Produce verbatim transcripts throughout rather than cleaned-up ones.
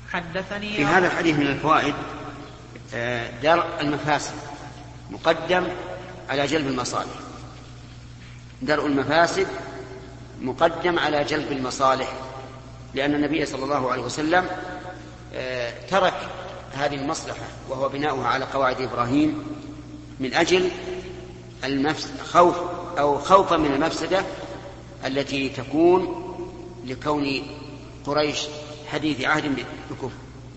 حدثني في هذا الحديث من الفوائد درء المفاسد مقدم على جلب المصالح. درء المفاسد مقدم على جلب المصالح، لأن النبي صلى الله عليه وسلم ترك هذه المصلحة وهو بناؤها على قواعد إبراهيم من أجل خوف أو خوفا من المفسدة التي تكون لكون قريش حديث عهد بكفر.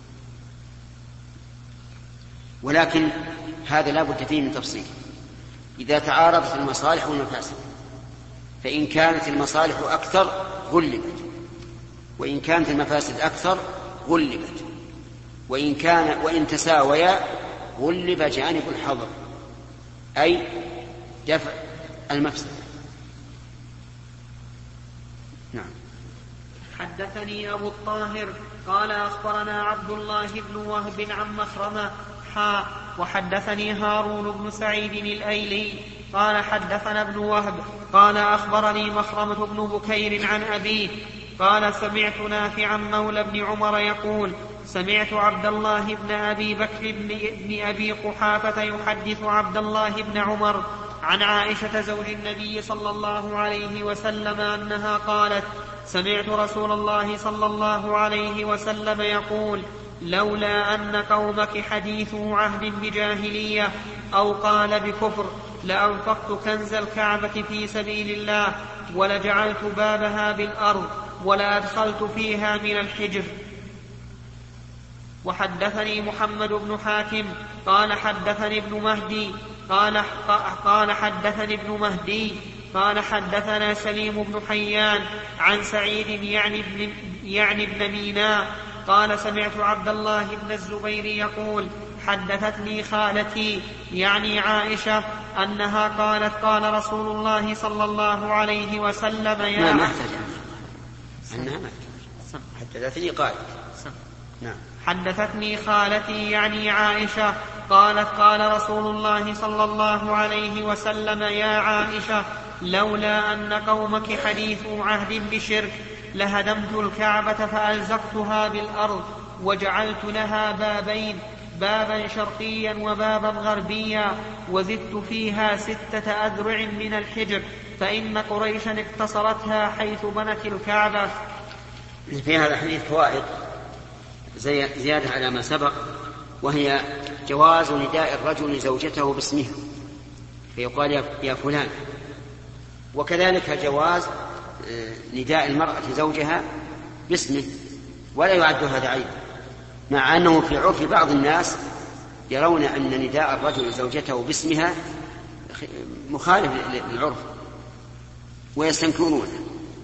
ولكن هذا لا بد فيه من تفصيل. إذا تعارضت المصالح والمفاسد، فإن كانت المصالح أكثر غلبت، وإن كانت المفاسد أكثر غلبت، وإن كان وإن تساويا غلب جانب الحظر، أي دفع المفسدة. نعم. حدثني أبو الطاهر قال أخبرنا عبد الله بن وهب عن مخرمة حاء وحدثني هارون بن سعيد الأيلي قال حدثنا ابن وهب قال أخبرني مخرمة بن بكير عن أبيه قال سمعت نافعا مولى بن عمر يقول سمعت عبد الله بن أبي بكر بن أبي قحافة يحدث عبد الله بن عمر عن عائشة زوج النبي صلى الله عليه وسلم أنها قالت سمعت رسول الله صلى الله عليه وسلم يقول لولا أن قومك حديثو عهد بجاهلية أو قال بكفر لأنفقت كنز الكعبة في سبيل الله ولجعلت بابها بالأرض ولأدخلت فيها من الحجر. وحدثني محمد بن حاتم قال حدثني ابن مهدي قال, قال حدثني ابن مهدي قال حدثنا سليم بن حيان عن سعيد يعني ابن, يعني ابن ميناء قال سمعت عبد الله بن الزبير يقول حدثتني خالتي يعني عائشة أنها قالت قال رسول الله صلى الله عليه وسلم يا ما محتاج أنها ما حدثتني قالت نعم حدثتني خالتي يعني عائشة قالت قال رسول الله صلى الله عليه وسلم يا عائشة لولا أن قومك حديث عهد بشرك لهدمت الكعبة فألزقتها بالأرض وجعلت لها بابين بابا شرقيا وبابا غربيا وزدت فيها ستة أذرع من الحجر فإن قريشا اقتصرتها حيث بنت الكعبة. في هذا الحديث فوائد زيادة على ما سبق، وهي جواز نداء الرجل زوجته باسمها فيقال يا فلان، وكذلك جواز نداء المرأة زوجها باسمه ولا يعد هذا عيب، مع أنه في عرف بعض الناس يرون أن نداء الرجل زوجته باسمها مخالف للعرف ويستنكرونه،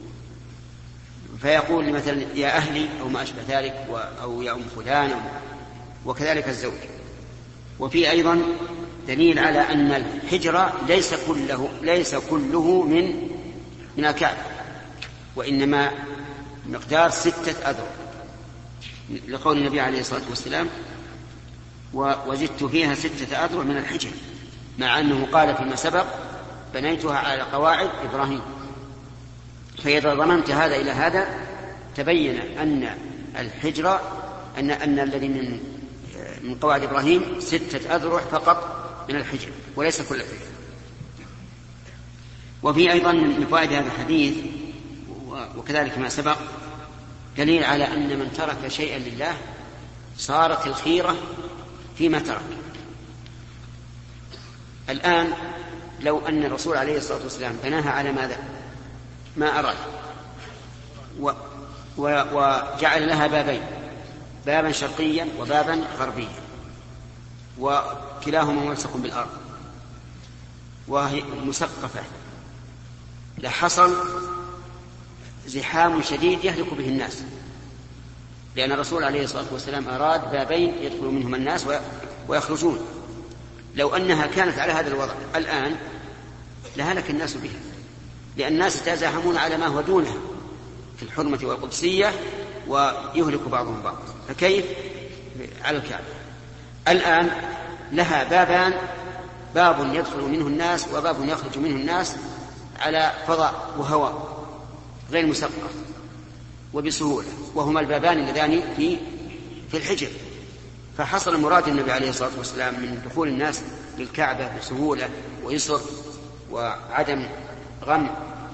فيقول مثلا يا أهلي أو ما أشبه ذلك أو يا أم فلان، وكذلك الزوج. وفي أيضا دليل على أن الحجر ليس كله, ليس كله من من الكعبة، وإنما مقدار ستة أذرع، لقول النبي عليه الصلاة والسلام وزدت فيها ستة أذرع من الحجر، مع أنه قال فيما سبق بنيتها على قواعد إبراهيم. فإذا ضمنت هذا إلى هذا تبين أن الحجر أن, أن الذي من من قواعد إبراهيم ستة أذرع فقط من الحجر وليس كل الحجر. وفي أيضا من فوائد هذا الحديث وكذلك ما سبق دليل على أن من ترك شيئا لله صارت الخيرة فيما ترك. الآن لو أن الرسول عليه الصلاة والسلام بناها على ماذا ما أراد و وجعل لها بابين، بابا شرقيا وبابا غربيا، وكلاهما ملصق بالأرض وهي مسقفة، لحصل زحام شديد يهلك به الناس، لأن الرسول عليه الصلاة والسلام أراد بابين يدخل منهما الناس ويخرجون. لو أنها كانت على هذا الوضع الآن لهلك الناس بها، لأن الناس يتزاحمون على ما هو دونها في الحرمة والقدسية ويهلك بعضهم بعض، فكيف على الكعبة؟ الآن لها بابان، باب يدخل منه الناس وباب يخرج منه الناس على فضاء وهواء غير مسقف وبسهولة، وهما البابان اللذان في في الحجر. فحصل مراد النبي عليه الصلاة والسلام من دخول الناس للكعبة بسهولة ويسر وعدم غم،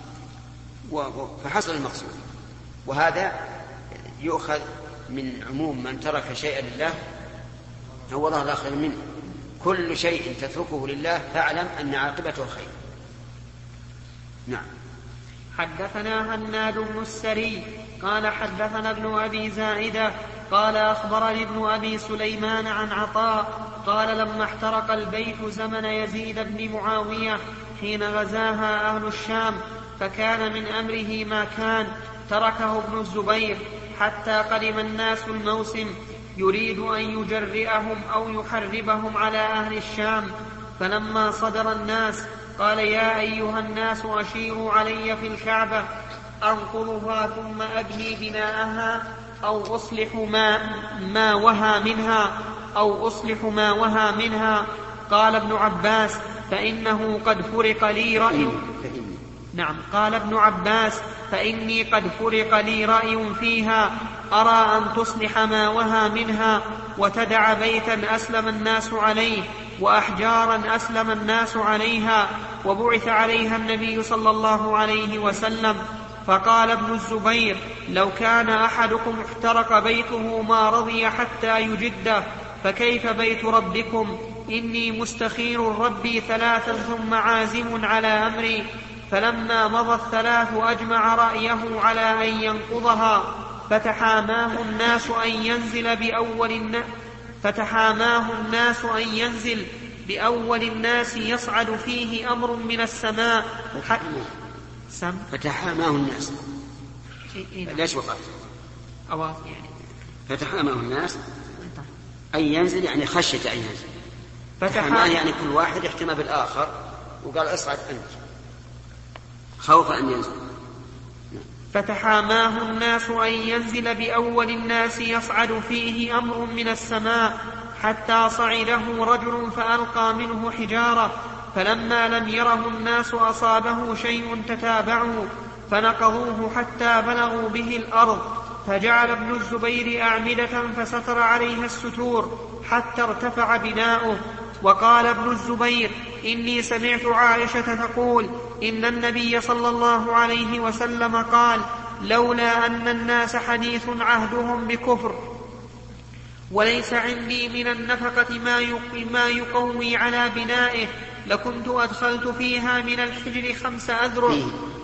فحصل المقصود. وهذا يؤخذ من عموم من ترك شيئا لله هو الله لا خير منه. كل شيء تتركه لله فاعلم أن عاقبته خير. نعم. حدثنا هناد بن السري قال حدثنا ابن أبي زائدة قال أخبرني ابن أبي سليمان عن عطاء قال لما احترق البيت زمن يزيد بن معاوية حين غزاها أهل الشام فكان من أمره ما كان تركه ابن الزبير حتى قدم الناس الموسم يريد أن يجرئهم أو يحربهم على أهل الشام. فلما صدر الناس قال يا أيها الناس أشيروا علي في الكعبة أنقضها ثم أبني بناءها أو أصلح ما, ما وهى منها أو أصلح ما وهى منها. قال ابن عباس فإنه قد فرق لي رأي. نعم. قال ابن عباس فإني قد فرق لي رأي فيها أرى أن تصلح ما وهى منها وتدع بيتا أسلم الناس عليه وأحجارا أسلم الناس عليها وبعث عليها النبي صلى الله عليه وسلم. فقال ابن الزبير لو كان أحدكم احترق بيته ما رضي حتى يجده فكيف بيت ربكم؟ إني مستخير ربي ثلاثا ثم عازم على أمري. فلما مضى الثلاث أجمع رأيه على أن ينقضها فتحاماه الناس أن ينزل بأول الناس فتحاماه الناس أن ينزل بأول الناس يصعد فيه أمر من السماء. فتحاماه الناس ليش وقف يعني فتحاماه الناس أن ينزل يعني خشية أن ينزل. فتحاماه يعني كل واحد احتمى بالآخر وقال اصعد أنت خوف أن ينزل. فتحاماه الناس أن ينزل بأول الناس يصعد فيه أمر من السماء حتى صعده رجل فألقى منه حجارة فلما لم يره الناس أصابه شيء تتابعوا فنقضوه حتى بلغوا به الأرض فجعل ابن الزبير أعمدة فستر عليها الستور حتى ارتفع بناؤه. وقال ابن الزبير إني سمعت عائشة تقول إن النبي صلى الله عليه وسلم قال لولا أن الناس حديث عهدهم بكفر وليس عندي من النفقة ما يقوي على بنائه لكنت أدخلت فيها من الحجر خمس أذرع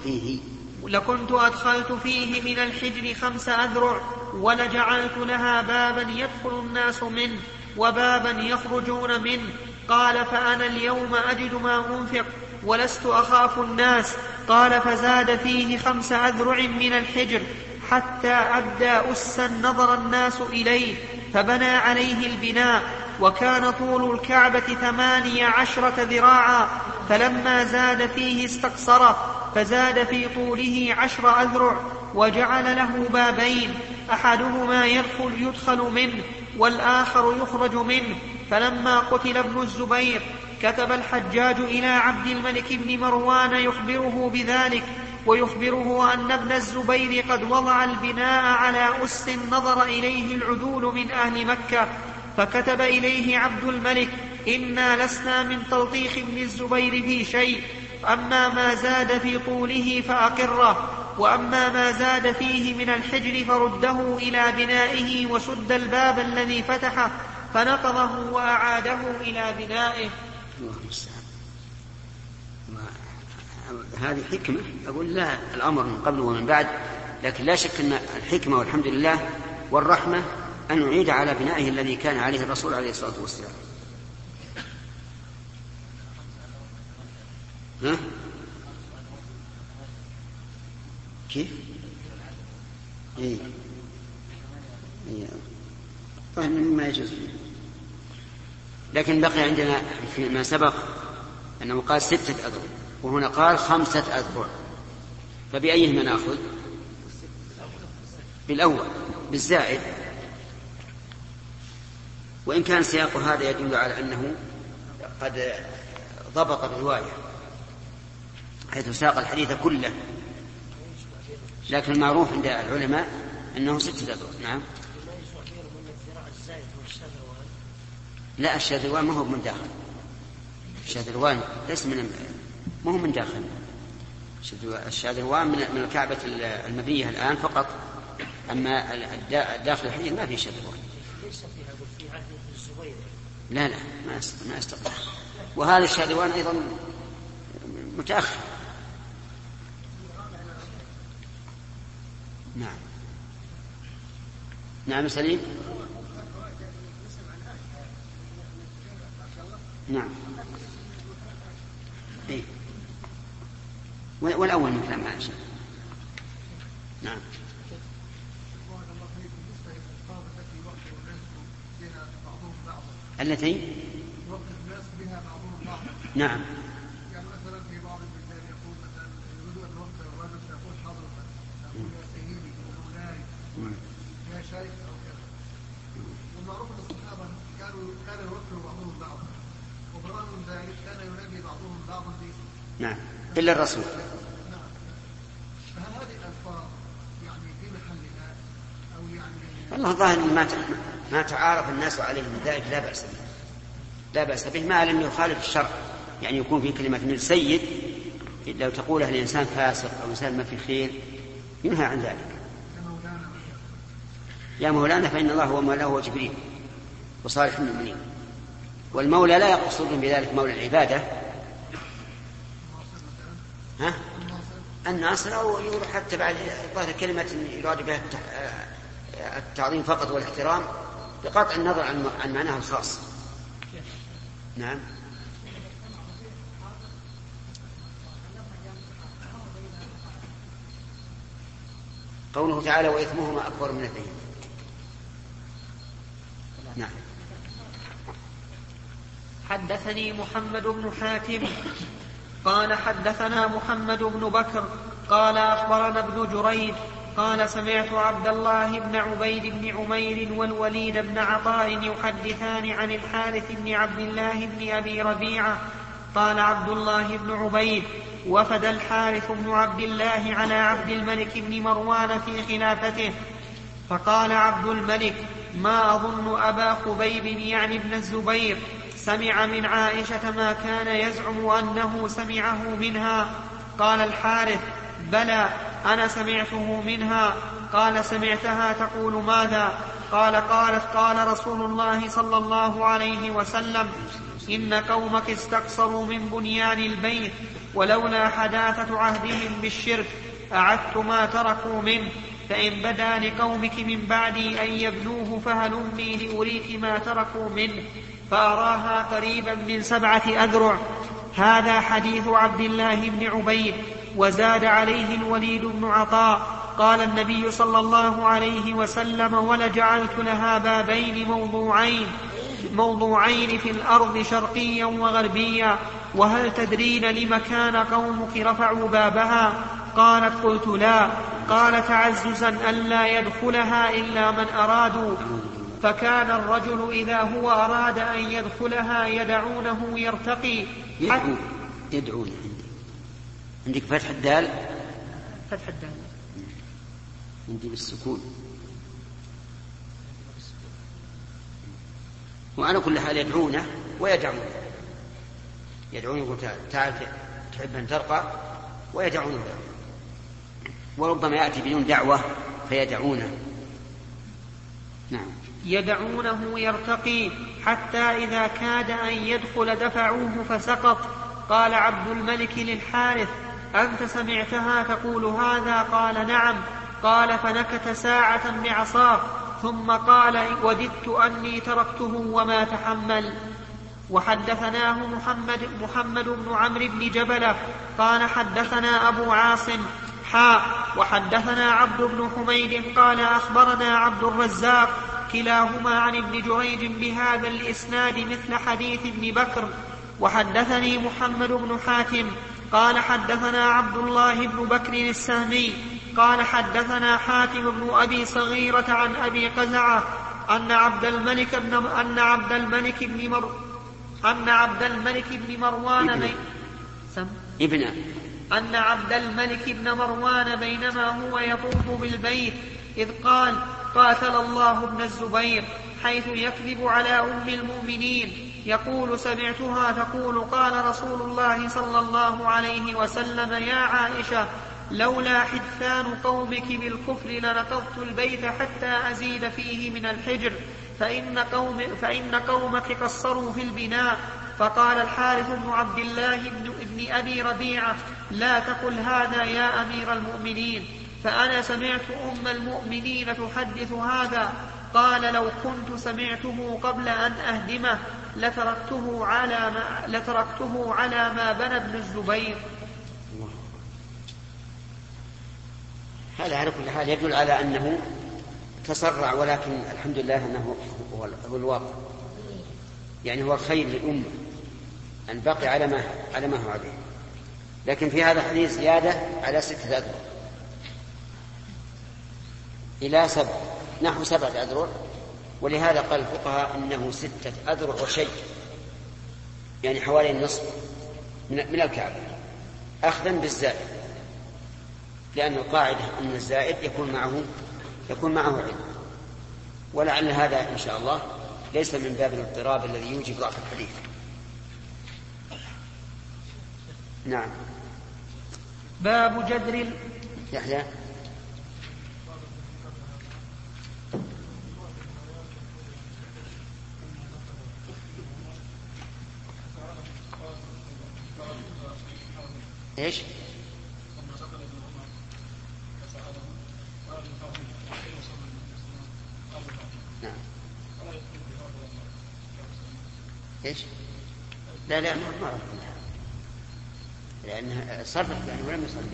لكنت أدخلت فيه من الحجر خمس أذرع ولجعلت لها بابا يدخل الناس منه وبابا يخرجون منه. قال فأنا اليوم أجد ما أنفق ولست أخاف الناس. قال فزاد فيه خمس أذرع من الحجر حتى أبدى أسا نظر الناس إليه فبنى عليه البناء وكان طول الكعبة ثمانية عشرة ذراعا فلما زاد فيه استقصره فزاد في طوله عشر أذرع وجعل له بابين أحدهما يدخل, يدخل منه والآخر يخرج منه. فلما قتل ابن الزبير كتب الحجاج إلى عبد الملك بن مروان يخبره بذلك ويخبره أن ابن الزبير قد وضع البناء على أس نظر إليه العدول من أهل مكة. فكتب إليه عبد الملك إنا لسنا من تلطيخ ابن الزبير في شيء أما ما زاد في طوله فأقره وأما ما زاد فيه من الحجر فرده إلى بنائه وسد الباب الذي فتحه فنقضه وأعاده إلى بنائه. هذه حكمة أقول لا الأمر من قبل ومن بعد لكن لا شك أن الحكمة والحمد لله والرحمة أن نعيد على بنائه الذي كان عليه الرسول عليه الصلاة والسلام. ها؟ كيف؟ إيه؟ إيه؟ طيب ما يجوز لكن بقي عندنا فيما سبق أنه قال ستة أذرع وهنا قال خمسة أذرع فبأيهما نأخذ؟ بالأول بالزائد وإن كان سياق هذا يدل على أنه قد ضبط الرواية حيث ساق الحديث كله لكن المعروف عند العلماء أنه ستة أذرع. نعم لا، الشاذلوان ما هو من داخل. الشاذلوان ليس من ما هو من داخل. الشاذلوان من الكعبة المبنية الآن فقط، أما داخل الحجر ما في شاذلوان. ليس فيها في عهد الزبير. لا لا ما ما استطاع. وهذا الشاذلوان أيضا متأخر. نعم نعم سليم. نعم إيه؟ والأول من كلام عائشة. نعم. التي نعم. يعني مثلا في بعض البلدان يقول مثلا يريد ان يوقف الرجل فيقول حضرتك يقول يا سيدي مولاي يا شيخ او كذا. والمعروف ان الصحابه كانوا كان يوقف بعضهم بعضا، وبرغم من ذلك كان ينادي بعضهم بعضا باسمه. نعم الا الرسول. نعم. فهل هذه الالفاظ يعني في محلها او يعني والله الظاهر ما ما تعارف الناس عليه من ذلك لا بأس به. لا بأس به ما لم يخالف الشرع، يعني يكون في كلمة من السيد لو تقولها الإنسان فاسق أو إنسان ما في خير ينهى عن ذلك. يا مولانا فإن الله هو مولاه وجبريل وصالح المؤمنين. والمولى لا يقصد بذلك مولى العبادة، ها؟ الناصر، أو يقول حتى بعد ظاهر كلمة يراد بها التعظيم فقط والاحترام بقطع النظر عن معناها الخاص. نعم. قوله تعالى وإثمهما أكبر من نفعهما. نعم. حدثني محمد بن حاتم قال حدثنا محمد بن بكر قال أخبرنا ابن جريج قال سمعت عبد الله بن عبيد بن عمير والوليد بن عطاء يحدثان عن الحارث بن عبد الله بن أبي ربيعة قال عبد الله بن عبيد وفد الحارث بن عبد الله على عبد الملك بن مروان في خلافته، فقال عبد الملك ما أظن أبا خبيب يعني ابن الزبير سمع من عائشة ما كان يزعم أنه سمعه منها. قال الحارث بلى أنا سمعته منها. قال سمعتها تقول ماذا؟ قال قالت قال رسول الله صلى الله عليه وسلم إن قومك استقصروا من بنيان البيت ولولا حداثة عهدهم بالشرك أعدت ما تركوا منه، فإن بدا لقومك من بعدي أن يبنوه فهلمني لأريك ما تركوا منه، فأراها قريبا من سبعة أذرع. هذا حديث عبد الله بن عبيد. وزاد عليه الوليد بن عطاء قال النبي صلى الله عليه وسلم ولجعلت لها بابين موضوعين موضوعين في الأرض شرقيا وغربيا، وهل تدرين لم كان قومك رفعوا بابها؟ قالت قلت لا. قال تعززا ألا يدخلها إلا من أرادوا، فكان الرجل إذا هو أراد أن يدخلها يدعونه يرتقي. يدعون يدعون عندك فتح الدال؟ فتح الدال عندي بالسكون. وعلى كل حال يدعونه ويدعونه. يدعونه يقول تعال تحب أن ترقى ويدعونه، وربما يأتي بدون دعوة فيدعونه. نعم. يدعونه يرتقي حتى إذا كاد أن يدخل دفعوه فسقط. قال عبد الملك للحارث أنت سمعتها تقول هذا؟ قال نعم. قال فنكت ساعة بعصاه ثم قال وددت أني تركته وما تحمل. وحدثناه محمد, محمد بن عمرو بن جبلة قال حدثنا أبو عاصم حاء وحدثنا عبد بن حميد قال أخبرنا عبد الرزاق كلاهما عن ابن جريج بهذا الإسناد مثل حديث ابن بكر. وحدثني محمد بن حاتم قال حدثنا عبد الله بن بكر السهمي قال حدثنا حاتم بن أبي صغيرة عن أبي قزعة أن عبد الملك بن أن عبد الملك بن مر أن عبد الملك بن مروان بي... ابن أن عبد الملك بن مروان بينما هو يطوف بالبيت إذ قال قاتل الله ابن الزبير حيث يكذب على أم المؤمنين يقول سمعتها تقول قال رسول الله صلى الله عليه وسلم يا عائشة لولا حدثان قومك بالكفر لنقضت البيت حتى أزيد فيه من الحجر فإن, قوم فإن قومك قصروا في البناء. فقال الحارث بن عبد الله بن ابن أبي ربيعة لا تقل هذا يا أمير المؤمنين فأنا سمعت أم المؤمنين تحدث هذا. قال لو كنت سمعته قبل أن أهدمه لتركته على ما, لتركته على ما بنى ابن الزبير. هذا على كل حال يدل على أنه تسرع، ولكن الحمد لله أنه هو الواقع، يعني هو خير للأمة أن بقي على ما على ما هو عليه. لكن في هذا الحديث زيادة على ستة أذرع إلى سبع، نحو سبعة أذرع، ولهذا قال الفقهاء إنه ستة أذرع وشيء، يعني حوالي النصف من الكعبة، أخذا بالزائد، لأن القاعدة أن الزائد يكون معه يكون معه علم. ولعل هذا إن شاء الله ليس من باب الاضطراب الذي يوجب ضعف الحديث. نعم. باب جدر يحيى ايش؟ نعم. ايش؟ لا لا ما ما لأنها صرفت يعني ولم يصلي.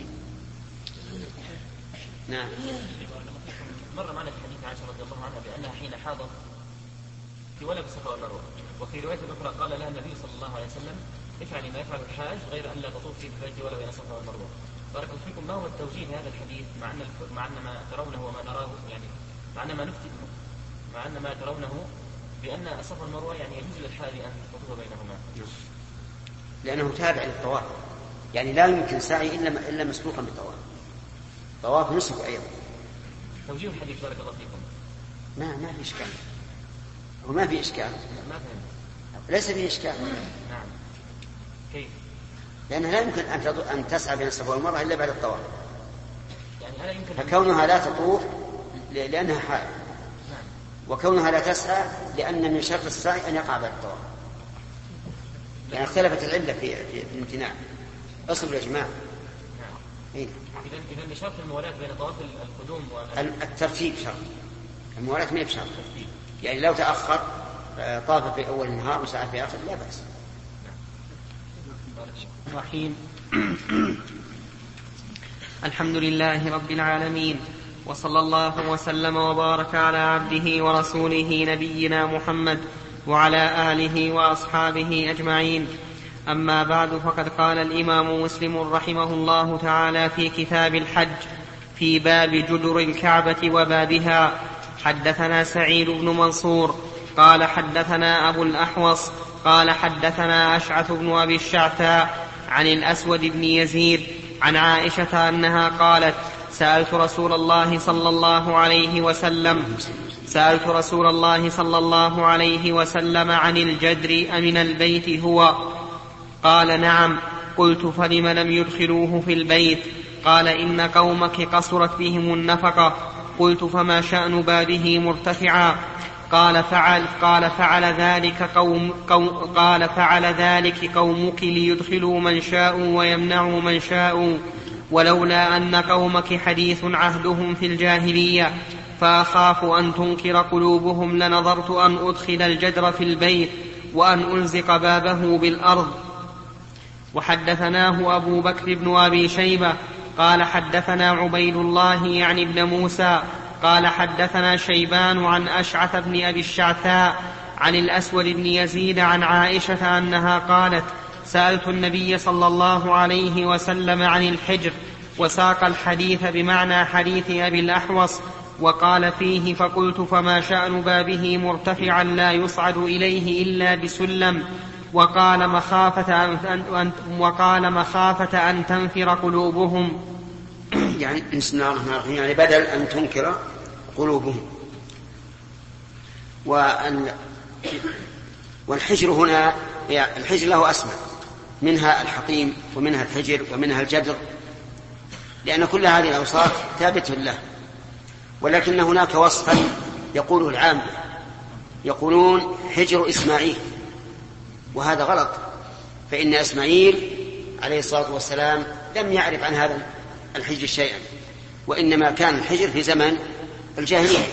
نعم. مر معنا في حديث عائشة رضي الله عنها بأنها حين حاضت في ولد الصفا والمروة، وفي رواية أخرى قال لها النبي صلى الله عليه وسلم افعلي ما يفعل الحاج غير أن لا تطوفي بالبيت ولا بين الصفا والمروة. بارك الله فيكم، ما هو التوجيه هذا الحديث مع أن مع أن ما ترونه وما نراه، يعني مع أن ما نفتي مع أن ما ترونه بأن الصفا والمروة يعني يجوز للحاج أن تطوف بينهما؟ لأنه تابع للطواف، يعني لا يمكن سعي إلا إلا مسبوقا بالطواف، طواف نسك أيضا. توجيه الحديث بارك الله فيكم. ما ما في إشكال، هو ما في إشكال، ما فهم. ليس في إشكال. نعم. كيف؟ لأنها لا يمكن أن أن تسعى بين الصفا والمروة إلا بعد الطواف. يعني هل يمكن فكونها لا تطوف لأنها حائض، نعم. وكونها لا تسعى لأن من شرط السعي أن يقع بعد الطواف. يعني اختلفت العلة في في الامتناع. أصل يا جماعة. نعم. إيه؟ إذا إذا شرط الموالاة بين طواف القدوم والترتيب شرط. الموالاة ما هي بشرط. يعني لو تأخر طاف في أول النهار وسعى في آخر لا بأس. رحيم. الحمد لله رب العالمين، وصلى الله وسلم وبارك على عبده ورسوله نبينا محمد وعلى آله وأصحابه أجمعين. أما بعد، فقد قال الإمام مسلم رحمه الله تعالى في كتاب الحج في باب جدر الكعبة وبابها: حدثنا سعيد بن منصور قال حدثنا أبو الأحوص قال حدثنا أشعث بن أبي الشعثاء عن الأسود بن يزيد عن عائشة أنها قالت: سألت رسول الله صلى الله عليه وسلم سألت رسول الله صلى الله عليه وسلم عن الجدر أمن البيت هو؟ قال: نعم. قلت: فلم لم يدخلوه في البيت؟ قال: إن قومك قصرت بهم النفقة. قلت: فما شأن بابه مرتفعا؟ قال فعل قال فعل ذلك قوم قوم قال فعل ذلك قومك ليدخلوا من شاءوا ويمنعوا من شاءوا، ولولا أن قومك حديث عهدهم في الجاهلية فأخاف أن تنكر قلوبهم لنظرت أن أدخل الجدر في البيت وأن ألزق بابه بالأرض. وحدثناه أبو بكر بن أبي شيبة قال حدثنا عبيد الله يعني ابن موسى قال حدثنا شيبان عن أشعث بن أبي الشعثاء عن الأسود بن يزيد عن عائشة أنها قالت: سألت النبي صلى الله عليه وسلم عن الحجر، وساق الحديث بمعنى حديث أبي الأحوص، وقال فيه: فقلت: فما شأن بابه مرتفعا لا يصعد إليه إلا بسلم؟ وقال مخافة أن, وقال مخافة أن تنفر قلوبهم. يعني بسم الله الرحمن الرحيم، يعني بدل أن تنكر قلوبهم. والحجر هنا الحجر له أسماء، منها الحطيم ومنها الحجر ومنها الجدر، لأن كل هذه الأوصاف ثابتة له، ولكن هناك وصفا يقوله العام، يقولون حجر إسماعيل، وهذا غلط، فإن إسماعيل عليه الصلاة والسلام لم يعرف عن هذا الحجر شيئا، وإنما كان الحجر في زمن الجاهلية.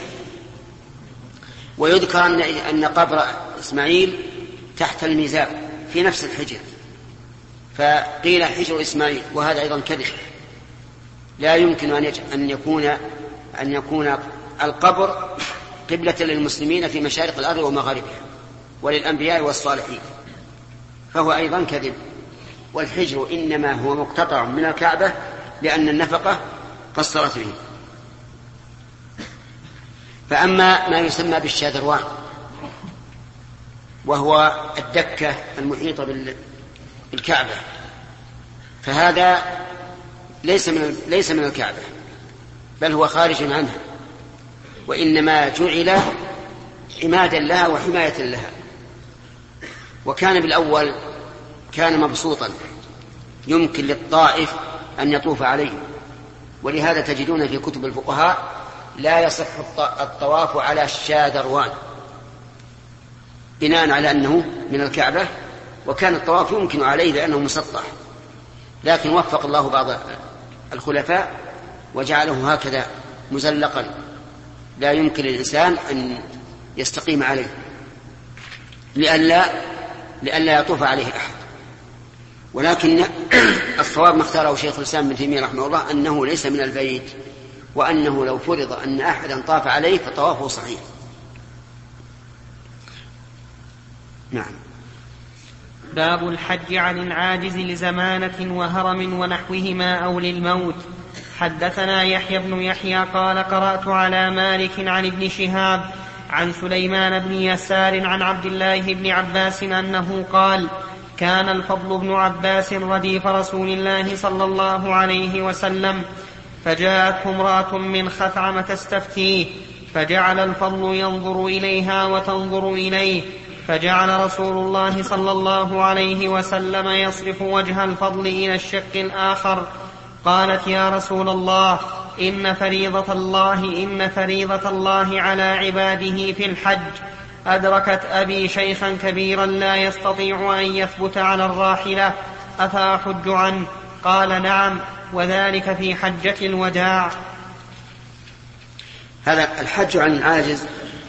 ويذكر أن قبر إسماعيل تحت الميزاب في نفس الحجر، فقيل حجر إسماعيل، وهذا أيضا كذب. لا يمكن أن يكون أن يكون القبر قبلة للمسلمين في مشارق الأرض ومغاربها وللأنبياء والصالحين، فهو أيضا كذب. والحجر إنما هو مقتطع من الكعبة لأن النفقة قصرت به. فأما ما يسمى بالشادروان، وهو الدكة المحيطة بالكعبة، فهذا ليس من ليس من الكعبة، بل هو خارج عنها، وإنما جعل عمادا لها وحماية لها. وكان بالأول كان مبسوطا يمكن للطائف أن يطوف عليه، ولهذا تجدون في كتب الفقهاء لا يصح الطواف على الشادروان بناء على أنه من الكعبة، وكان الطواف يمكن عليه لأنه مسطح، لكن وفق الله بعض الخلفاء وجعله هكذا مزلقا لا يمكن للإنسان أن يستقيم عليه لئلا لئلا يطوف عليه أحد. ولكن الصواب ما اختاره شيخ الإسلام ابن تيمية رحمه الله أنه ليس من البيت، وأنه لو فرض أن أحدا طاف عليه فطوافه صحيح. نعم. باب الحج عن العاجز لزمانة وهرم ونحوهما أو للموت. حدثنا يحيى بن يحيى قال قرأت على مالك عن ابن شهاب عن سليمان بن يسار عن عبد الله بن عباس أنه قال: كان الفضل بن عباس رديف رسول الله صلى الله عليه وسلم، فجاءته امرأة من خثعم تستفتيه، فجعل الفضل ينظر إليها وتنظر إليه، فجعل رسول الله صلى الله عليه وسلم يصرف وجه الفضل إلى الشق الآخر. قالت: يا رسول الله، إن فريضة الله إن فريضة الله على عباده في الحج. أدركت أبي شيخا كبيرا لا يستطيع أن يثبت على الراحلة، أفأحج عنه؟ قال: نعم، وذلك في حجة الوداع. هذا الحج عن العاجز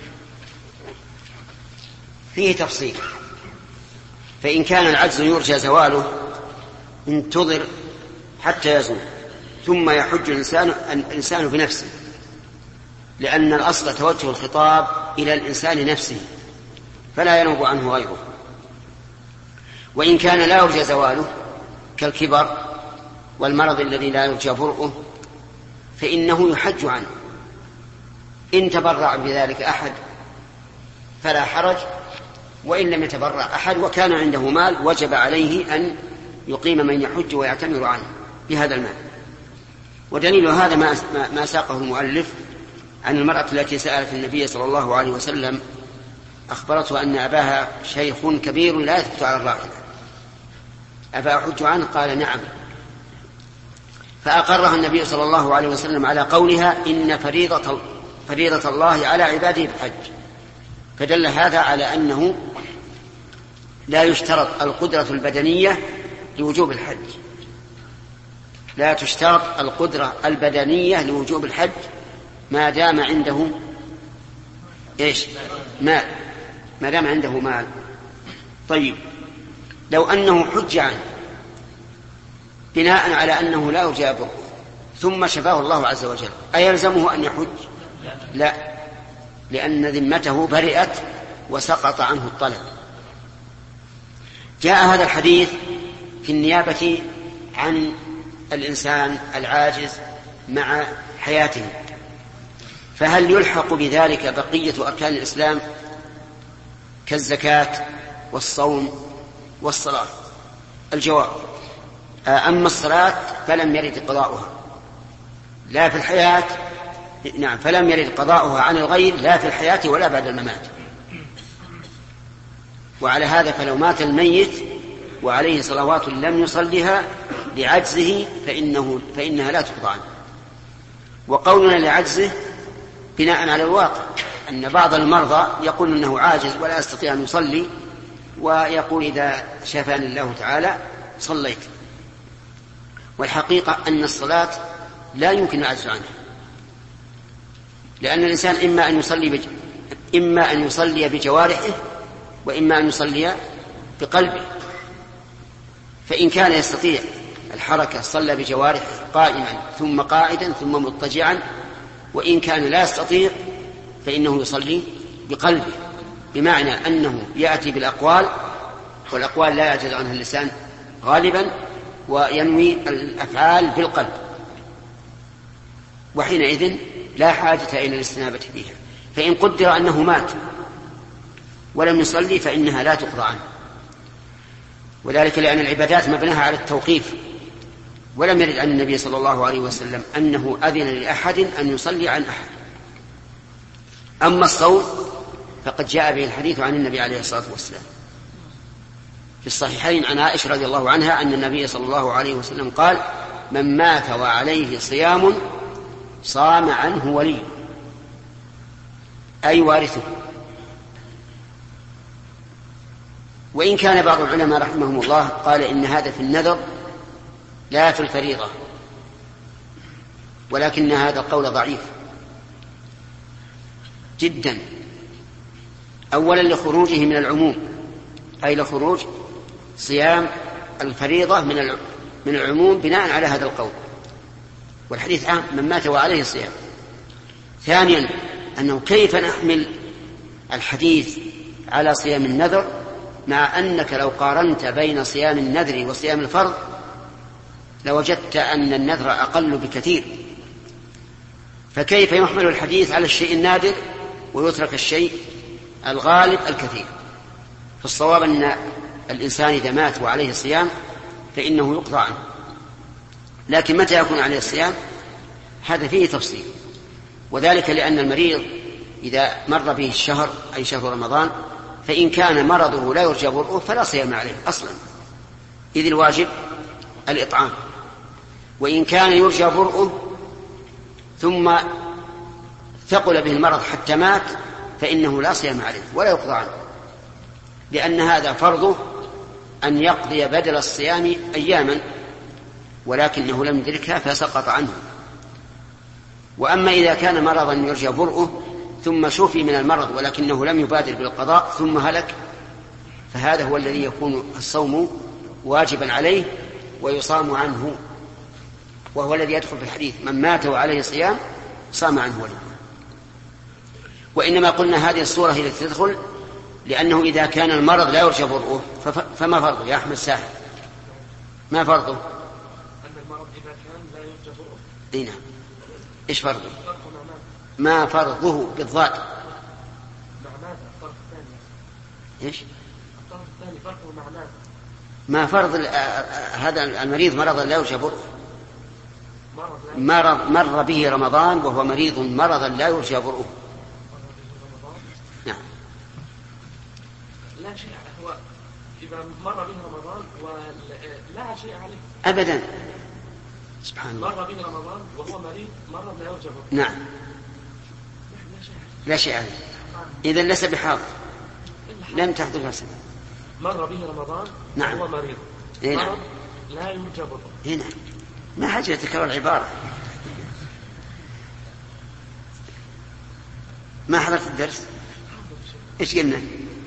فيه تفصيل، فإن كان العجز يرجى زواله انتظر حتى يزول، ثم يحج الإنسان, الإنسان بنفسه، لأن الأصل توجه الخطاب إلى الإنسان نفسه فلا ينوب عنه غيره. وإن كان لا يرجى زواله كالكبر والمرض الذي لا يرجى برؤه فإنه يحج عنه. إن تبرع بذلك أحد فلا حرج، وإن لم يتبرع أحد وكان عنده مال وجب عليه أن يقيم من يحج ويعتمر عنه بهذا المال. ودليل هذا ما, ما ساقه المؤلف عن المرأة التي سألت النبي صلى الله عليه وسلم، أخبرته أن أباها شيخ كبير لا يثبت على الراحلة، أفأحج عنه؟ قال: نعم. فأقرها النبي صلى الله عليه وسلم على قولها: إن فريضة, فريضة الله على عباده بالحج. فدل هذا على أنه لا يشترط القدرة البدنية لوجوب الحج، لا تشترط القدرة البدنية لوجوب الحج ما دام عنده إيش؟ مال، ما دام عنده مال. طيب، لو أنه حج عنه بناء على أنه لا يرجى بره ثم شفاه الله عز وجل، أيلزمه أن يحج؟ لا، لأن ذمته برئت وسقط عنه الطلب. جاء هذا الحديث في النيابة عن الإنسان العاجز مع حياته، فهل يلحق بذلك بقية أركان الإسلام كالزكاة والصوم والصلاة؟ الجواب: أما الصلاة فلم يرد قضاؤها لا في الحياة، نعم، فلم يرد قضاؤها عن الغير لا في الحياة ولا بعد الممات، وعلى هذا فلو مات الميت وعليه صلوات لم يصلها لعجزه فإنه فإنها لا تقضى عنه. وقولنا لعجزه بناء على الواقع أن بعض المرضى يقول أنه عاجز ولا يستطيع أن يصلي، ويقول إذا شفاني الله تعالى صليت. والحقيقة أن الصلاة لا يمكن العجز عنها، لأن الإنسان إما أن يصلي بج... إما أن يصلي بجوارحه وإما أن يصلي بقلبه. فإن كان يستطيع الحركة صلى بجوارحه قائما ثم قاعدا ثم مضطجعا، وإن كان لا يستطيع فإنه يصلي بقلبه، بمعنى أنه يأتي بالأقوال، والأقوال لا يعجز عنها اللسان غالبا، وينوي الأفعال بالقلب، وحينئذ لا حاجة إلى الاستنابة فيها. فإن قدر أنه مات ولم يصلي فإنها لا تقضى عنه، وذلك لأن العبادات مبناها على التوقيف، ولم يرد عن النبي صلى الله عليه وسلم أنه أذن لأحد أن يصلي عن أحد. أما الصوم فقد جاء به الحديث عن النبي عليه الصلاة والسلام في الصحيحين عن عائشة رضي الله عنها أن النبي صلى الله عليه وسلم قال: من مات وعليه صيام صام عنه ولي، أي وارثه. وإن كان بعض العلماء رحمهم الله قال إن هذا في النذر لا في الفريضة، ولكن هذا القول ضعيف جدا، أولا لخروجه من العموم، أي لخروج صيام الفريضة من من العموم بناء على هذا القول، والحديث عام من مات وعليه صيام. ثانيا أنه كيف نحمل الحديث على صيام النذر مع أنك لو قارنت بين صيام النذر وصيام الفرض لوجدت أن النذر أقل بكثير، فكيف يحمل الحديث على الشيء النادر ويترك الشيء الغالب الكثير؟ فالصواب أن الإنسان إذا مات وعليه صيام فإنه يقضى عنه، لكن متى يكون عليه الصيام هذا فيه تفصيل، وذلك لأن المريض إذا مر به الشهر أي شهر رمضان فإن كان مرضه لا يرجى برؤه فلا صيام عليه أصلا، إذ الواجب الإطعام. وإن كان يرجى برؤه ثم ثقل به المرض حتى مات فإنه لا صيام عليه ولا يقضى عنه، لأن هذا فرضه أن يقضي بدل الصيام أياما ولكنه لم يدركها فسقط عنه. وأما إذا كان مرضا يرجى برؤه ثم شفي من المرض ولكنه لم يبادر بالقضاء ثم هلك، فهذا هو الذي يكون الصوم واجبا عليه ويصام عنه، وهو الذي يدخل في الحديث من مات وعليه صيام صام عنه وليه. وإنما قلنا هذه الصورة هي التي تدخل لأنه إذا كان المرض لا يرجى برؤه فما فرضه يا أحمد ساحر؟ ما فرضه؟ أن المرض إذا كان لا يرجى برؤه. دينا إيش فرضه؟ ما فرضه بالضاد؟ مع ماذا؟ الطرف الثاني. إيش؟ الطرف الثاني فرضه مع ماذا؟ ما فرض هذا المريض مرضا لا يرجى برؤه، مرض مر به رمضان وهو مريض مرضا لا يرجى برؤه. نعم. لا شيء، هو إذا مر به رمضان ولا شيء عليه أبدا. سبحان الله. مر به رمضان وهو مريض مرض لا يرجى برؤه. نعم. لا شيء عليه، إذا ليس بحاضر، لم تحضر سنة. مر به رمضان نعم. وهو مريض نعم. مرض لا يرجى برؤه. هنا ما حاجة تكرر العبارة. ما حضرت الدرس؟ إيش قلنا؟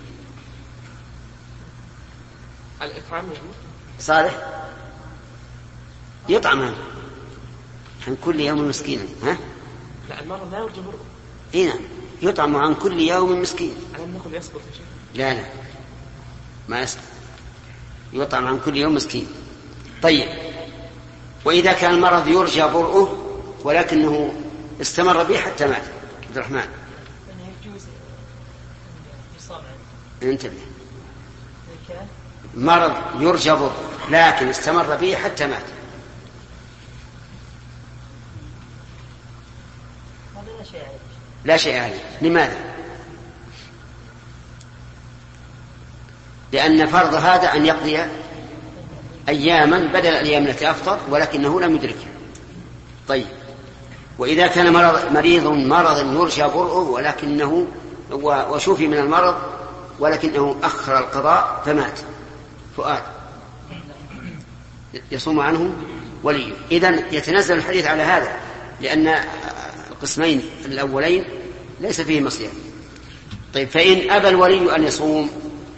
الإطعام يجوز؟ صالح يطعم عن كل يوم مسكينا. ها؟ لا، المرض لا يرجى برؤه. هنا يطعم عن كل يوم مسكين. ألم نقل يسقط يا شيخ؟ لا لا ما يسقط، يطعم عن كل يوم مسكين. طيب، وإذا كان المرض يرجى برؤه ولكنه استمر به حتى مات؟ عبد الرحمن انتبه، مرض يرجى برؤه لكن استمر به حتى مات، لا شيء عليه. لماذا؟ لأن فرض هذا أن يقضي أياما بدل الأيام التي أفطر ولكنه لم يدركها. طيب، وإذا كان مرض مريض مرض يرجى برؤه ولكنه وشوفي من المرض ولكنه أخر القضاء فمات فؤاد، يصوم عنه وليه. إذن يتنزل الحديث على هذا، لأن القسمين الأولين ليس فيه مصير. طيب، فإن أبى الولي أن يصوم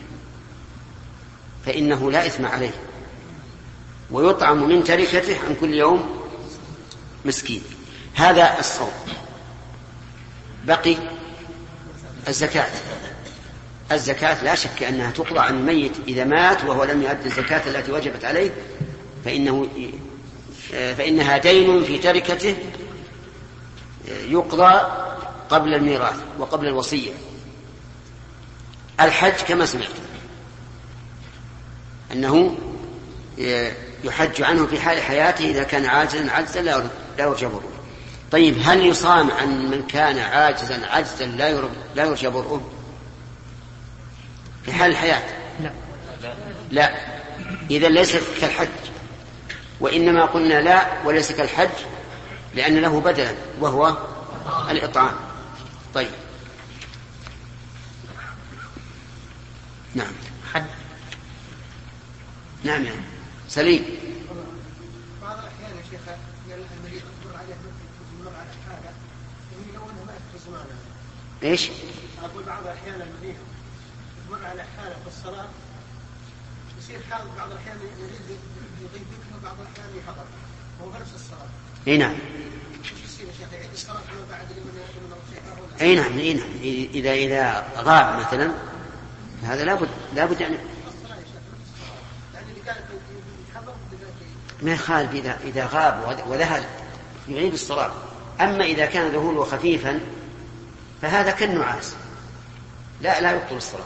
فإنه لا إثم عليه، ويطعم من تركته عن كل يوم مسكين. هذا الصوم. بقي الزكاة. الزكاة لا شك أنها تقضى عن الميت إذا مات وهو لم يؤدي الزكاة التي وجبت عليه، فإنه فإنها دين في تركته يقضى قبل الميراث وقبل الوصية. الحج كما سمعت أنه يحج عنه في حال حياته إذا كان عاجزا عجزا لا يرجى برؤه. طيب، هل يصام عن من كان عاجزا عجزا لا يرجى برؤه في حال الحياة؟ لا لا، إذا ليس كالحج، وإنما قلنا لا وليس كالحج لأن له بدلا وهو الإطعام. طيب، نعم حد نعم يعني سليم. بعض الأحيان يا شيخ المريض تمر عليه تمر على حاجة يعني لو أنه ما في زمانه. إيش؟ أقول بعض الأحيان المريض تمر على حالة في الصلاة يصير حال بعض الأحيان يريد يضيف ذكر بعض الأحيان يحضر وهو نفس الصلاة. إيه نعم. إيش يصير يا شيخ؟ يعيد الصلاة وما بعد لمن من الصلاة؟ أي نعم أي نعم. إذا إذا غاب مثلا هذا لابد لابد يعني ما يخالف إذا إذا غاب وذهل يعيد الصلاة. أما إذا كان ذهوله خفيفا فهذا كالنعاس لا لا يبطل الصلاة.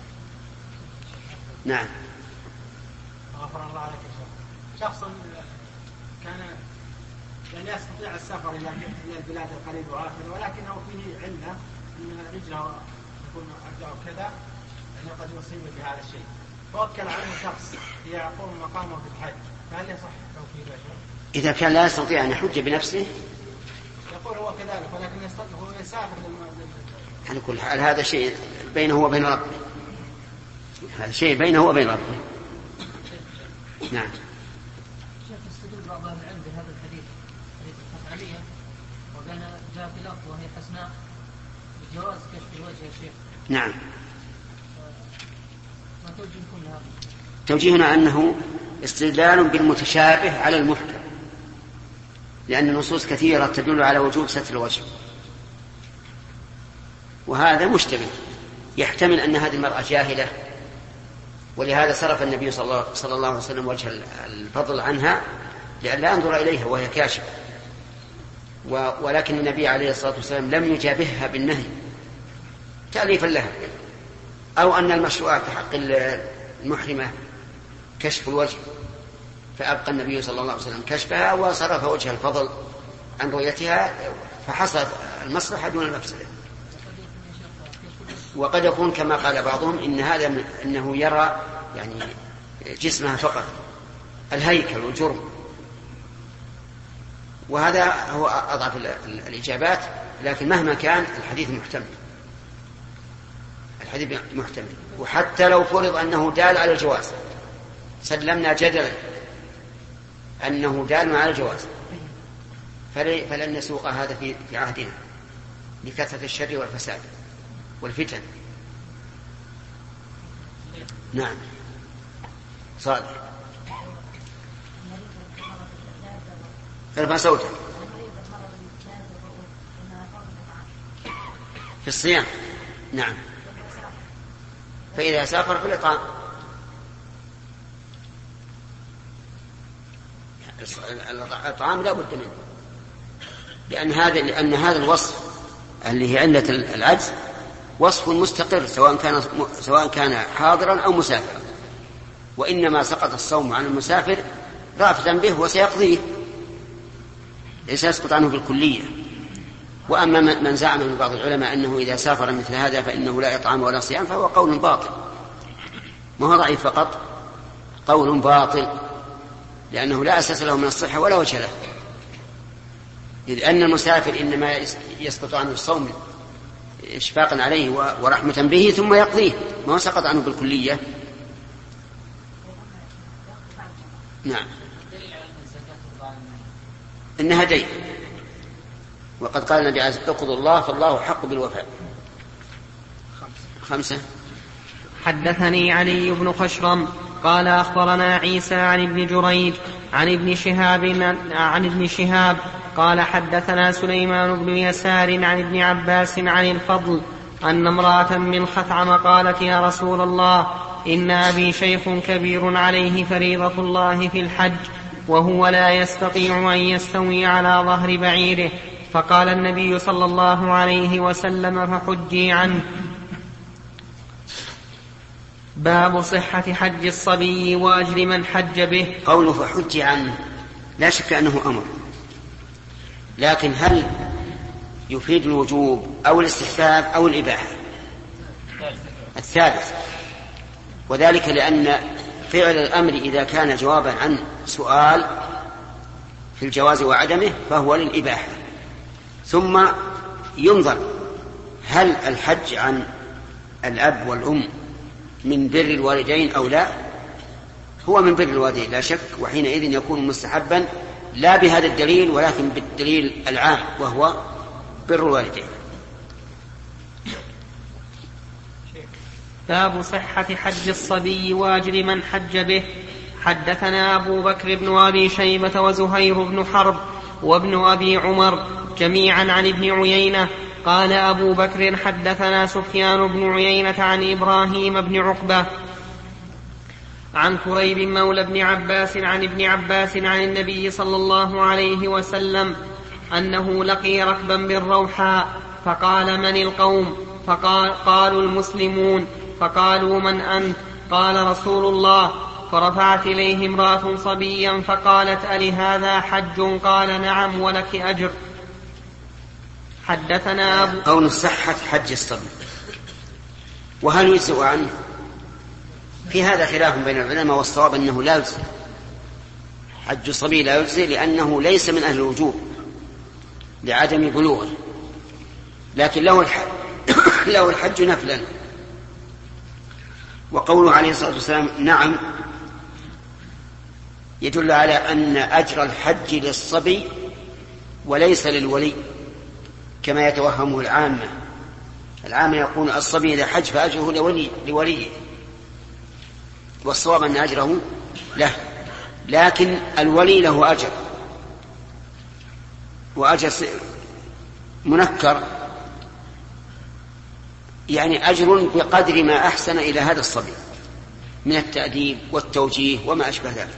نعم. غفر الله عليك يا شيخ. شخص كان لا يستطيع السفر إلى البلاد القريبة وآخره ولكنه فيه علة أن رجله يكون أرجعه كذا أنه قد يصيب بهذا الشيء، توكل عنه شخص يقوم مقامه في الحج، فهل يصح توكيله؟ إذا كان لا يستطيع أن يحج بنفسه يقول هو كذلك ولكن يستطيع هو يسافر على كل حال هذا شيء بينه وبين ربه، هذا شيء بينه وبين ربه. نعم. شيخ استدل بعض أهل العلم بهذا الحديث حديث الخثعمية وكان جاء في لفظ وهي حسناء بجواز كشف الوجه يا شيخ. نعم. ما توجهكم لهذا؟ توجيهنا أنه استدلال بالمتشابه على المحكم، لأن النصوص كثيرة تدل على وجوب ستر الوجه، وهذا مشتبه يحتمل أن هذه المرأة جاهلة ولهذا صرف النبي صلى الله عليه وسلم وجه الفضل عنها لئلا ينظر إليها وهي كاشفة، ولكن النبي عليه الصلاة والسلام لم يجابهها بالنهي تأليفا لها، أو أن المشروع في حق المحرمة كشف الوجه فأبقى النبي صلى الله عليه وسلم كشفها وصرف وجه الفضل عن رؤيتها فحصلت المصلحة دون المفسدة. وقد يكون كما قال بعضهم إن هذا أنه يرى يعني جسمها فقط الهيكل والجرم، وهذا هو أضعف الإجابات، لكن مهما كان الحديث محتمل، الحديث محتمل. وحتى لو فرض أنه دال على الجواز سلمنا جدلا أنه دال على الجواز فلن نسوق هذا في عهدنا لكثرة الشر والفساد والفتن. نعم. صالح. ارفع صوتك. في الصيام. نعم. فإذا سافر في الإطعام. الإطعام لا بد منه، لأن هذا لأن هذا الوصف اللي هي علة العجز وصف مستقر سواء كان سواء كان حاضرا أو مسافرا، وإنما سقط الصوم عن المسافر رافدا به وسيقضيه، ليس يسقط عنه بالكلية. وأما من زعم من بعض العلماء أنه إذا سافر مثل هذا فإنه لا إطعام ولا صيام فهو قول باطل، ما هو ضعيف فقط، قول باطل، لأنه لا أساس له من الصحة ولا وجه له، إذ أن المسافر إنما يسقط عنه الصوم إشفاقا عليه ورحمة به ثم يقضيه، ما هو سقط عنه بالكلية. نعم، إنها دين، وقد قال النبي عليه الصلاة والسلام: اقضوا الله فالله حق بالوفاء. خمسة. حدثني علي بن خشرم قال أخبرنا عيسى عن ابن جريج عن ابن شهاب عن ابن شهاب قال حدثنا سليمان بن يسار عن ابن عباس عن الفضل أن امرأة من خثعم قالت: يا رسول الله، إن أبي شيخ كبير عليه فريضة الله في الحج، وهو لا يستطيع أن يستوي على ظهر بعيره، فقال النبي صلى الله عليه وسلم: فحجي عنه. باب صحة حج الصبي وأجر من حج به. قوله فحجي عنه لا شك أنه أمر، لكن هل يفيد الوجوب أو الاستحباب أو الإباحة؟ الثالث، وذلك لأن فعل الأمر إذا كان جوابا عن سؤال في الجواز وعدمه فهو للإباحة، ثم ينظر هل الحج عن الأب والأم من بر الوالدين أو لا. هو من بر الوالدين لا شك، وحينئذ يكون مستحبا لا بهذا الدليل ولكن بالدليل العام وهو بر الوالدين. باب صحة حج الصبي وأجر من حج به. حدثنا أبو بكر بن أبي شيبة وزهير بن حرب وابن أبي عمر جميعا عن ابن عيينة قال أبو بكر حدثنا سفيان بن عيينة عن إبراهيم بن عقبة عن كريب مولى بن عباس عن ابن عباس عن النبي صلى الله عليه وسلم أنه لقي ركبا بالروحاء فقال: من القوم؟ فقال قالوا: المسلمون. فقالوا: من أنت؟ قال: رسول الله. فرفعت إليه امرأة صبيا فقالت: ألهذا حج؟ قال: نعم ولك أجر. حدثنا أبو قول صحة حج الصبي، وهل يجزئ عنه؟ في هذا خلاف بين العلماء، والصواب أنه لا يجزئ. حج الصبي لا يجزئ لأنه ليس من أهل الوجوب لعدم بلوغه، لكن له الحج, له الحج نفلا. وقوله عليه الصلاة والسلام نعم يدل على أن أجر الحج للصبي وليس للولي كما يتوهمه العامة. العامة يقول الصبي إذا حج فأجره لولي لوليه، والصواب أن أجره له، لكن الولي له أجر، وأجر منكر، يعني أجر بقدر ما أحسن إلى هذا الصبي من التأديب والتوجيه وما أشبه ذلك.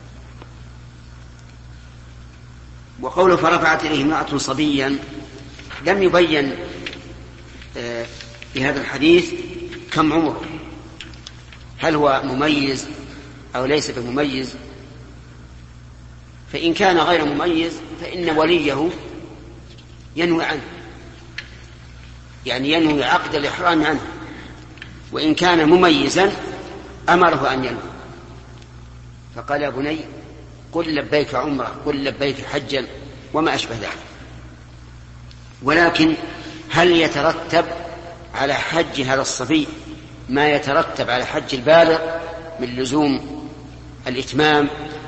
وقوله فرفعت إليه امرأة صبيا لم يبين في هذا الحديث كم عمره، هل هو مميز أو ليس بمميز. فإن كان غير مميز فإن وليه ينوي عنه، يعني ينوي عقد الإحرام عنه، وإن كان مميزا أمره أن ينوي، فقال: يا بني قل لبيك عمره، قل لبيك حجا وما أشبه ذلك. ولكن هل يترتب على حج هذا الصبي ما يترتب على حج البالغ من لزوم الإتمام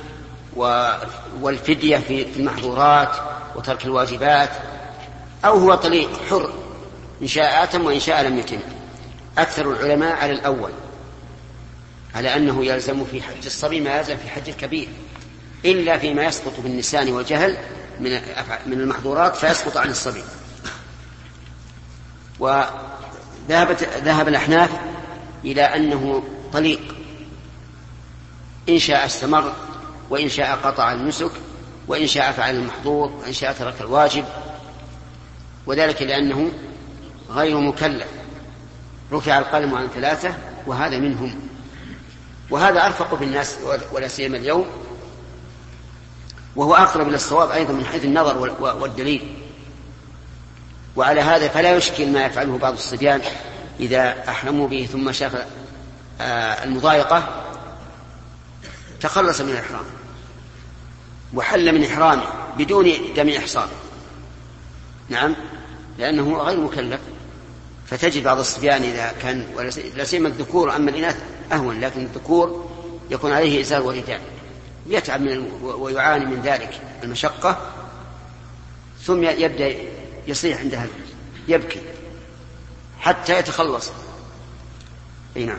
والفدية في المحظورات وترك الواجبات، أو هو طليق حر إن شاء آتم وإن شاء لم يتم؟ أكثر العلماء على الأول، على أنه يلزم في حج الصبي ما يلزم في حج الكبير، إلا فيما يسقط بالنسيان والجهل من المحظورات فيسقط عن الصبي. وذهب الأحناف إلى أنه طليق، إن شاء استمر وإن شاء قطع النسك وإن شاء فعل المحظور وإن شاء ترك الواجب، وذلك لأنه غير مكلف، رفع القلم عن ثلاثة وهذا منهم. وهذا أرفق بالناس ولا سيما اليوم، وهو أقرب للصواب أيضا من حيث النظر والدليل. وعلى هذا فلا يشكل ما يفعله بعض الصبيان إذا أحرموا به ثم شاف المضايقة تخلص من الإحرام وحل من إحرامه بدون دم إحصار. نعم، لأنه غير مكلف. فتجد بعض الصبيان إذا كان لا سيما الذكور، أما الإناث أهون، لكن الذكور يكون عليه إزار ورداء يتعب من ويعاني من ذلك المشقة، ثم يبدأ يصيح عندها يبكي حتى يتخلص. أي نعم.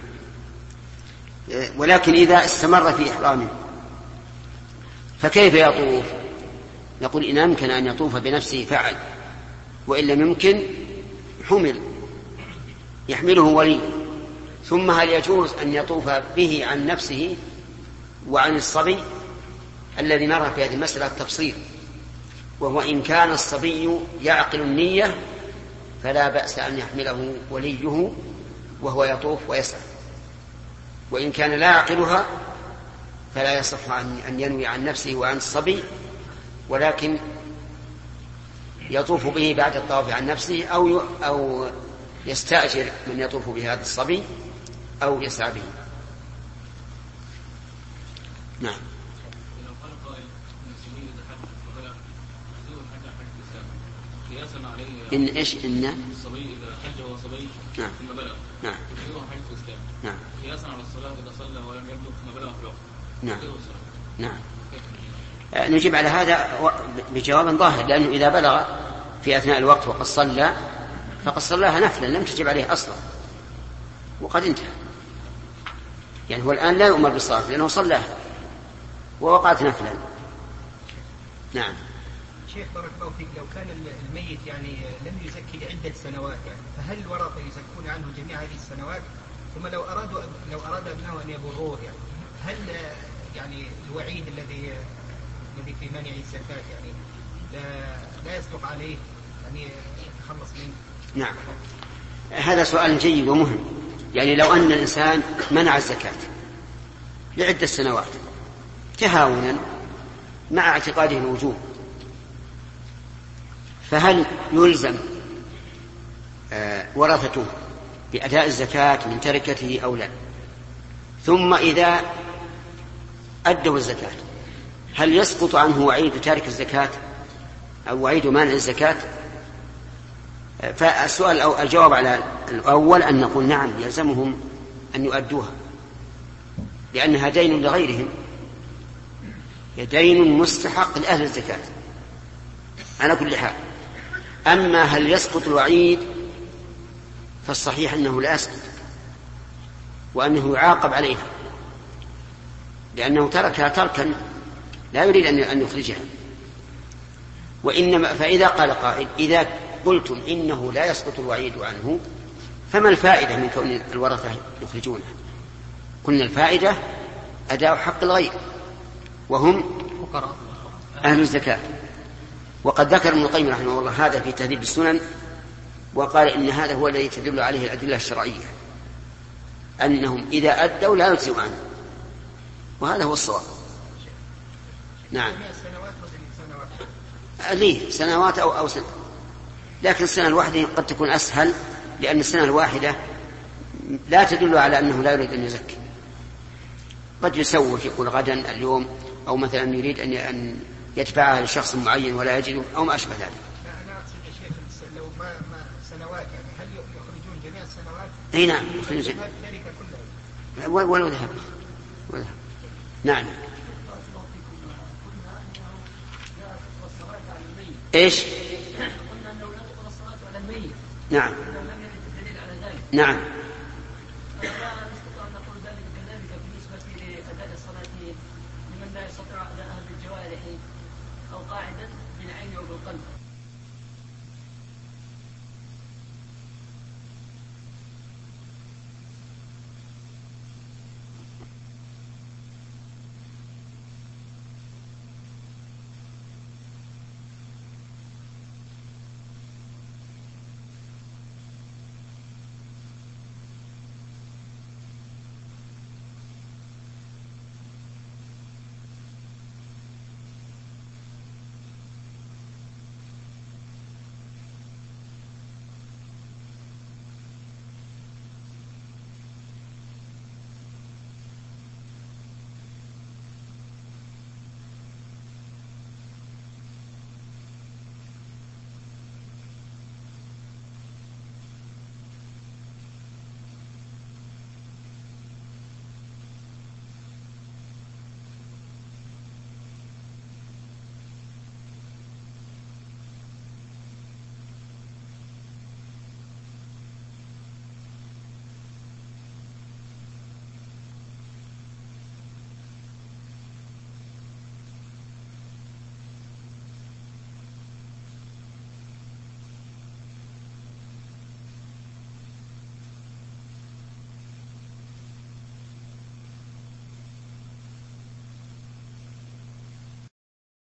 ولكن إذا استمر في إحرامه فكيف يطوف؟ نقول إن أمكن أن يطوف بنفسه فعل، وإن لم يمكن حمل يحمله ولي. ثم هل يجوز أن يطوف به عن نفسه وعن الصبي؟ الذي نرى في هذه المسألة التفصيل، وهو إن كان الصبي يعقل النية فلا بأس أن يحمله وليه وهو يطوف ويسعى، وإن كان لا يعقلها فلا يصح أن ينوي عن نفسه وعن الصبي، ولكن يطوف به بعد الطواف عن نفسه أو أو يستأجر من يطوف بهذا الصبي أو يسعى به. نعم. إن إيش إن الصبي إذا حج وهو صبي نعم ثم بلغ نعم يصير حج الإسلام نعم قياسا على الصلاة إذا صلى ولم يبلغ ثم بلغ في الوقت. نعم نعم. آه نجيب على هذا بجواب ظاهر، لأنه إذا بلغ في أثناء الوقت وقد صلى فقد صلاها نفلا لم تجب عليه أصلا وقد انتهى. يعني هو الآن لا يؤمر بالصلاة لأنه صلاها ووقعت نفلا. نعم. شيخ بارك الله فيك، لو كان الميت يعني لم يزكي لعدة سنوات يعني فهل الورثة يزكون عنه جميع هذه السنوات؟ ثم لو أرادوا لو أراد ابنه أن يبروه يعني هل يعني الوعيد الذي الذي في منع الزكاة يعني لا لا يصدق عليه يعني يتخلص منه؟ نعم، هذا سؤال جيد ومهم. يعني لو أن الإنسان منع الزكاة لعدة سنوات تهاونا مع اعتقاده الوجوب، فهل يلزم ورثته بأداء الزكاة من تركته أو لا؟ ثم إذا أدوا الزكاة هل يسقط عنه وعيد تارك الزكاة أو وعيد مانع الزكاة؟ فالسؤال أو الجواب على الأول أن نقول نعم يلزمهم أن يؤدوها، لأنها دين لغيرهم، دين مستحق لأهل الزكاة على كل حال. أما هل يسقط الوعيد فالصحيح أنه لا يسقط، وأنه يعاقب عليها لأنه تركها تركا لا يريد أن يخرجها. وإنما فإذا قال قائل إذا قلتم إنه لا يسقط الوعيد عنه فما الفائدة من كون الورثة يخرجونه؟ قلنا الفائدة أداء حق الغير وهم أهل الزكاة. وقد ذكر ابن القيم رحمه الله هذا في تهذيب السنن، وقال إن هذا هو الذي تدل عليه الأدلة الشرعية أنهم إذا أدوا لا يجزئوا عنه، وهذا هو الصواب. نعم ليه سنوات أو أو سنة، لكن السنة الواحدة قد تكون أسهل، لأن السنة الواحدة لا تدل على أنه لا يريد أن يزكي. قد يسوف يقول غدا اليوم، أو مثلا يريد أن يدفعها لشخص معين ولا يجده أو ما أشبه ذلك. لا أنا أقصد يا شيخ لو ما, ما سنوات يعني هل يخرجون جميع السنوات؟ أي نعم يخرجون ولو ذهب ولو ذهب. نعم. إيش؟ قلنا أنه لا تقرأ الصلاة على الميت. نعم. لم يرد الدليل على ذلك. نعم. لا نستطيع أن نقول ذلك كذلك بالنسبة لأداء الصلاة لمن لا يستطيع أداءها بالجوارح أو قاعدة بالعين أو بالقلب.